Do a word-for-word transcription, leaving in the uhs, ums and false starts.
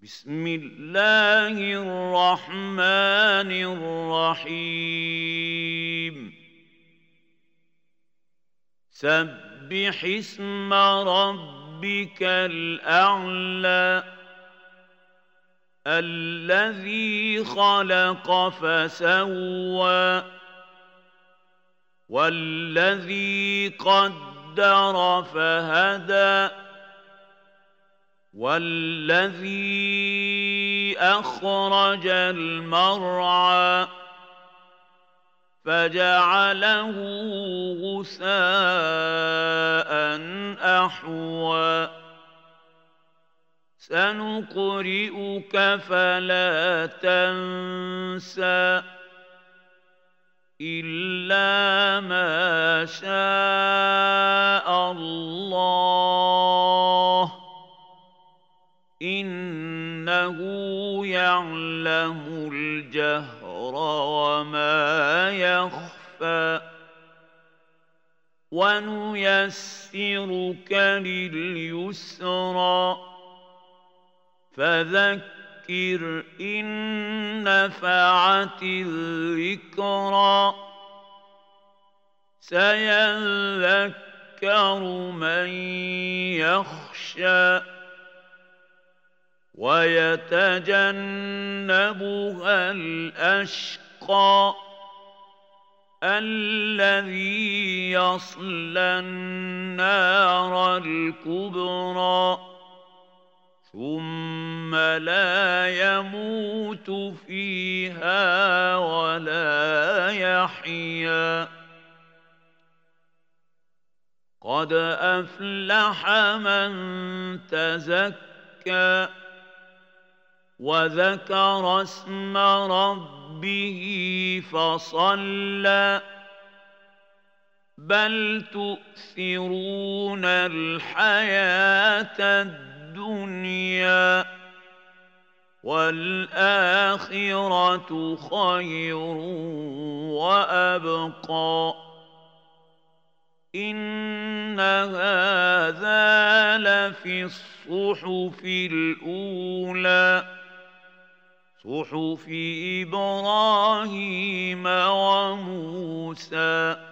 بسم الله الرحمن الرحيم سبح اسم ربك الأعلى الذي خلق فسوى والذي قدر فهدى والذي أخرج المرعى فجعله غثاء أحوى سنقرئك فلا تنسى إلا ما شاء الله إنه يعلم الجهر وما يخفى ونيسرك لليسرى فذكر إن نفعت الذكرى سيذكر من يخشى ويتجنبها الأشقى الذي يصلى النار الكبرى ثم لا يموت فيها ولا يحيا قد أفلح من تزكى وذكر اسم ربه فصلى بل تؤثرون الحياة الدنيا والآخرة خير وأبقى إن هذا لفي الصحف الأولى صحف إبراهيم وموسى